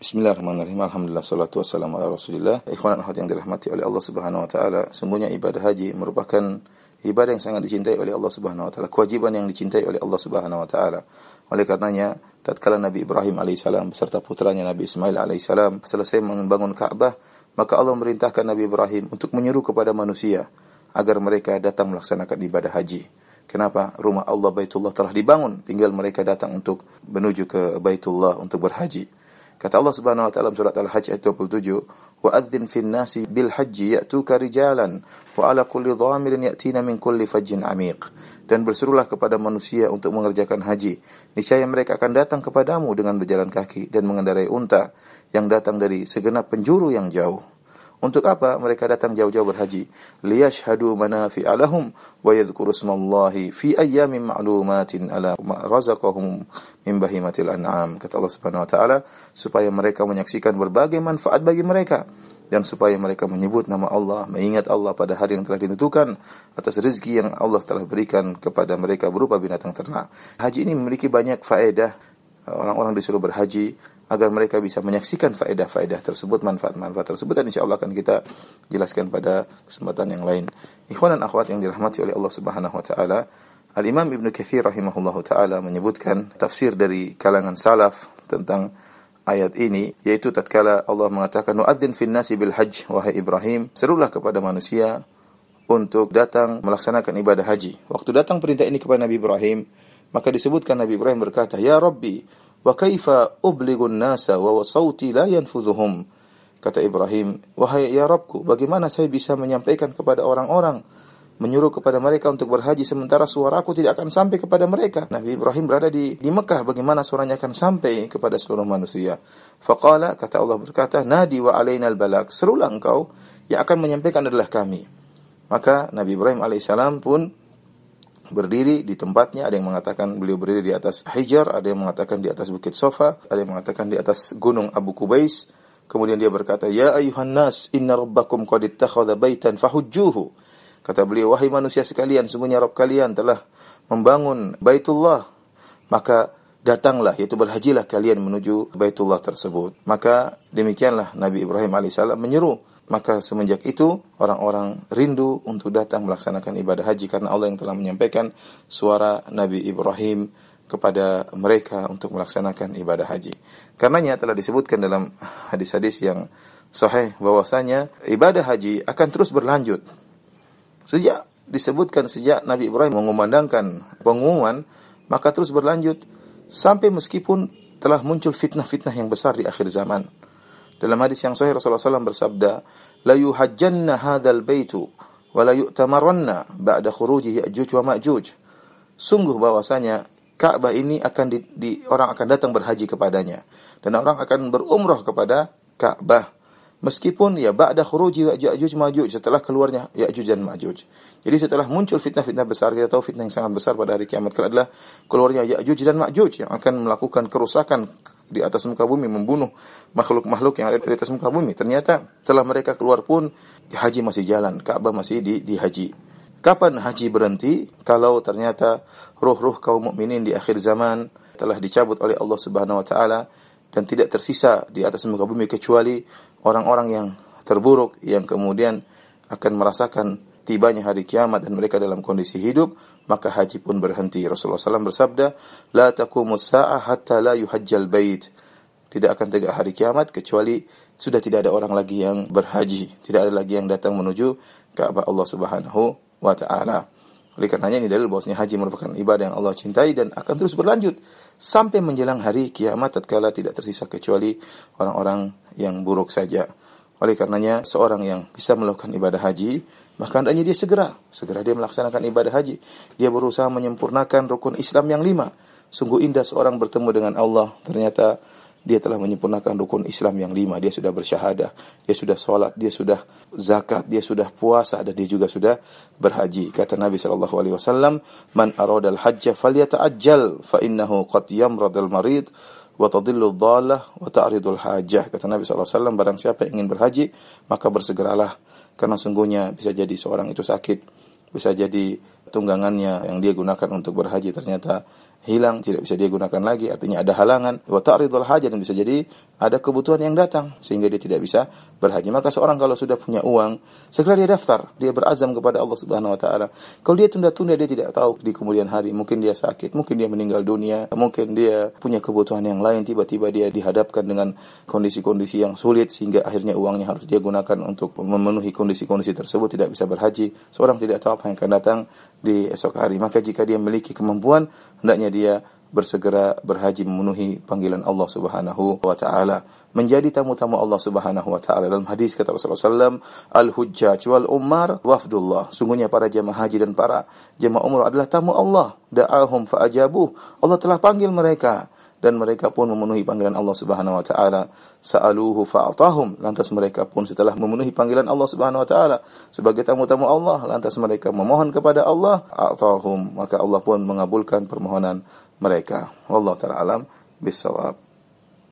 Bismillahirrahmanirrahim. Alhamdulillah, salatu wassalamu ala Rasulillah. Ikhwan dan akhwat yang dirahmati oleh Allah Subhanahu wa taala, sungguhnya ibadah haji merupakan ibadah yang sangat dicintai oleh Allah Subhanahu wa taala, kewajiban yang dicintai oleh Allah Subhanahu wa taala. Oleh karenanya, tatkala Nabi Ibrahim alaihissalam beserta putranya Nabi Ismail alaihissalam selesai membangun Ka'bah, maka Allah merintahkan Nabi Ibrahim untuk menyeru kepada manusia agar mereka datang melaksanakan ibadah haji. Kenapa? Rumah Allah Baitullah telah dibangun, tinggal mereka datang untuk menuju ke Baitullah untuk berhaji. Kata Allah Subhanahu wa taala dalam surat Al-Hajj ayat 27, "Wa adzin fin nasi bil hajji ya'tuka rijalan wa 'ala kulli dhamirin ya'tina min kulli fajjin 'amiq." Dan berserulah kepada manusia untuk mengerjakan haji. Niscaya mereka akan datang kepadamu dengan berjalan kaki dan mengendarai unta yang datang dari segenap penjuru yang jauh. Untuk apa mereka datang jauh-jauh berhaji? Liyashhadu manafi'a lahum wa yadhkuru ismallahi fi ayyamin ma'lumatin ala ma razaqahum min bahimatil an'am. Kata Allah Subhanahu wa taala, supaya mereka menyaksikan berbagai manfaat bagi mereka dan supaya mereka menyebut nama Allah, mengingat Allah pada hari yang telah ditentukan atas rezeki yang Allah telah berikan kepada mereka berupa binatang ternak. Haji ini memiliki banyak faedah. Orang-orang disuruh berhaji agar mereka bisa menyaksikan faedah-faedah tersebut, manfaat-manfaat tersebut, dan insyaallah akan kita jelaskan pada kesempatan yang lain. Ikhwan dan akhwat yang dirahmati oleh Allah Subhanahu wa taala, Al-Imam Ibnu Katsir rahimahullahu taala menyebutkan tafsir dari kalangan salaf tentang ayat ini, yaitu tatkala Allah mengatakan nu'adzin fin nasi bil hajj, wahai Ibrahim, serulah kepada manusia untuk datang melaksanakan ibadah haji. Waktu datang perintah ini kepada Nabi Ibrahim, maka disebutkan Nabi Ibrahim berkata, "Ya Rabbi, wa kaifa ublighun nasa wa sauti la yanfudhuhum." Kata Ibrahim, "Wahai ya Rabbku, bagaimana saya bisa menyampaikan kepada orang-orang, menyuruh kepada mereka untuk berhaji sementara suaraku tidak akan sampai kepada mereka?" Nabi Ibrahim berada di Mekah, bagaimana suaranya akan sampai kepada seluruh manusia? Faqala, kata Allah berkata, "Nadi wa alainal balag." Serulah engkau, yang akan menyampaikan adalah kami. Maka Nabi Ibrahim alaihissalam pun berdiri di tempatnya. Ada yang mengatakan beliau berdiri di atas Hijar, ada yang mengatakan di atas Bukit Sofa, ada yang mengatakan di atas Gunung Abu Kubais. Kemudian dia berkata, "Ya ayuhan nas, inna rabbakum qad ittakhadha baitan fahujjuhu." Kata beliau, "Wahai manusia sekalian, sungguhnya Rabb kalian telah membangun Baitullah, maka datanglah, yaitu berhajilah kalian menuju Baitullah tersebut." Maka demikianlah Nabi Ibrahim alaihissalam menyeru. Maka semenjak itu orang-orang rindu untuk datang melaksanakan ibadah haji karena Allah yang telah menyampaikan suara Nabi Ibrahim kepada mereka untuk melaksanakan ibadah haji. Karenanya telah disebutkan dalam hadis-hadis yang sahih bahwasanya ibadah haji akan terus berlanjut. Sejak Nabi Ibrahim mengumandangkan pengumuman, maka terus berlanjut sampai meskipun telah muncul fitnah-fitnah yang besar di akhir zaman. Dalam hadis yang sahih Rasulullah SAW bersabda, "La yuhajjanna hadzal baitu wa la yu'tamaranna ba'da khuruji Ya'juj wa Ma'juj." Sungguh bahwasanya Ka'bah ini akan orang akan datang berhaji kepadanya dan orang akan berumrah kepada Ka'bah. Meskipun ya ba'da khuruji Ya'juj Ma'juj, setelah keluarnya Ya'juj dan Ma'juj. Jadi setelah muncul fitnah-fitnah besar, kita tahu fitnah yang sangat besar pada hari kiamat kelak adalah keluarnya Ya'juj dan Ma'juj yang akan melakukan kerusakan di atas muka bumi, membunuh makhluk-makhluk yang ada di atas muka bumi. Ternyata setelah mereka keluar pun haji masih jalan, Ka'bah masih dihaji. Kapan haji berhenti? Kalau ternyata ruh-ruh kaum mukminin di akhir zaman telah dicabut oleh Allah Subhanahu wa taala dan tidak tersisa di atas muka bumi kecuali orang-orang yang terburuk yang kemudian akan merasakan tibanya hari kiamat dan mereka dalam kondisi hidup, maka haji pun berhenti. Rasulullah SAW bersabda, "La taqumus sa'ah hatta la yuhajjal bait." Tidak akan tegak hari kiamat kecuali sudah tidak ada orang lagi yang berhaji, tidak ada lagi yang datang menuju Ka'bah Allah Subhanahu wa taala. Oleh karenanya ini dalil bahwasanya haji merupakan ibadah yang Allah cintai dan akan terus berlanjut sampai menjelang hari kiamat tatkala tidak tersisa kecuali orang-orang yang buruk saja. Oleh karenanya seorang yang bisa melakukan ibadah haji, maka hendaknya dia segera dia melaksanakan ibadah haji. Dia berusaha menyempurnakan rukun Islam yang 5. Sungguh indah seorang bertemu dengan Allah, ternyata dia telah menyempurnakan rukun Islam yang 5. Dia sudah bersyahadah, dia sudah sholat, dia sudah zakat, dia sudah puasa, dan dia juga sudah berhaji. Kata Nabi SAW, "Man aradal hajja falyata'ajjal, fa innahu qad yamradul marid, wa tadillu dhalah, wa ta'ridul hajjah." Kata Nabi SAW, barang siapa yang ingin berhaji, maka bersegeralah. Karena sungguhnya bisa jadi seorang itu sakit, bisa jadi tunggangannya yang dia gunakan untuk berhaji ternyata hilang, tidak bisa dia gunakan lagi, artinya ada halangan. Wa ta'ridul hajat, dan bisa jadi ada kebutuhan yang datang sehingga dia tidak bisa berhaji. Maka seorang kalau sudah punya uang, segera dia daftar, dia berazam kepada Allah Subhanahu wa taala. Kalau dia tunda-tunda, dia tidak tahu di kemudian hari mungkin dia sakit, mungkin dia meninggal dunia, mungkin dia punya kebutuhan yang lain, tiba-tiba dia dihadapkan dengan kondisi-kondisi yang sulit sehingga akhirnya uangnya harus dia gunakan untuk memenuhi kondisi-kondisi tersebut, tidak bisa berhaji. Seorang tidak tahu apa yang akan datang di esok hari. Maka jika dia memiliki kemampuan, hendaknya dia bersegera berhaji memenuhi panggilan Allah Subhanahu wa taala, menjadi tamu-tamu Allah Subhanahu wa taala. Dalam hadis kata Rasulullah sallallahu alaihi wasallam, al-hujjaj wal ummar wafdullah. Sungguhnya para jemaah haji dan para jemaah umrah adalah tamu Allah. Da'ahum fa'ajabuh. Allah telah panggil mereka dan mereka pun memenuhi panggilan Allah Subhanahu wa taala. Sa'aluhu fa'atahum. Lantas mereka pun setelah memenuhi panggilan Allah Subhanahu wa taala sebagai tamu-tamu Allah, lantas mereka memohon kepada Allah, atahum, maka Allah pun mengabulkan permohonan mereka. Wallahu ta'ala alam bissawab.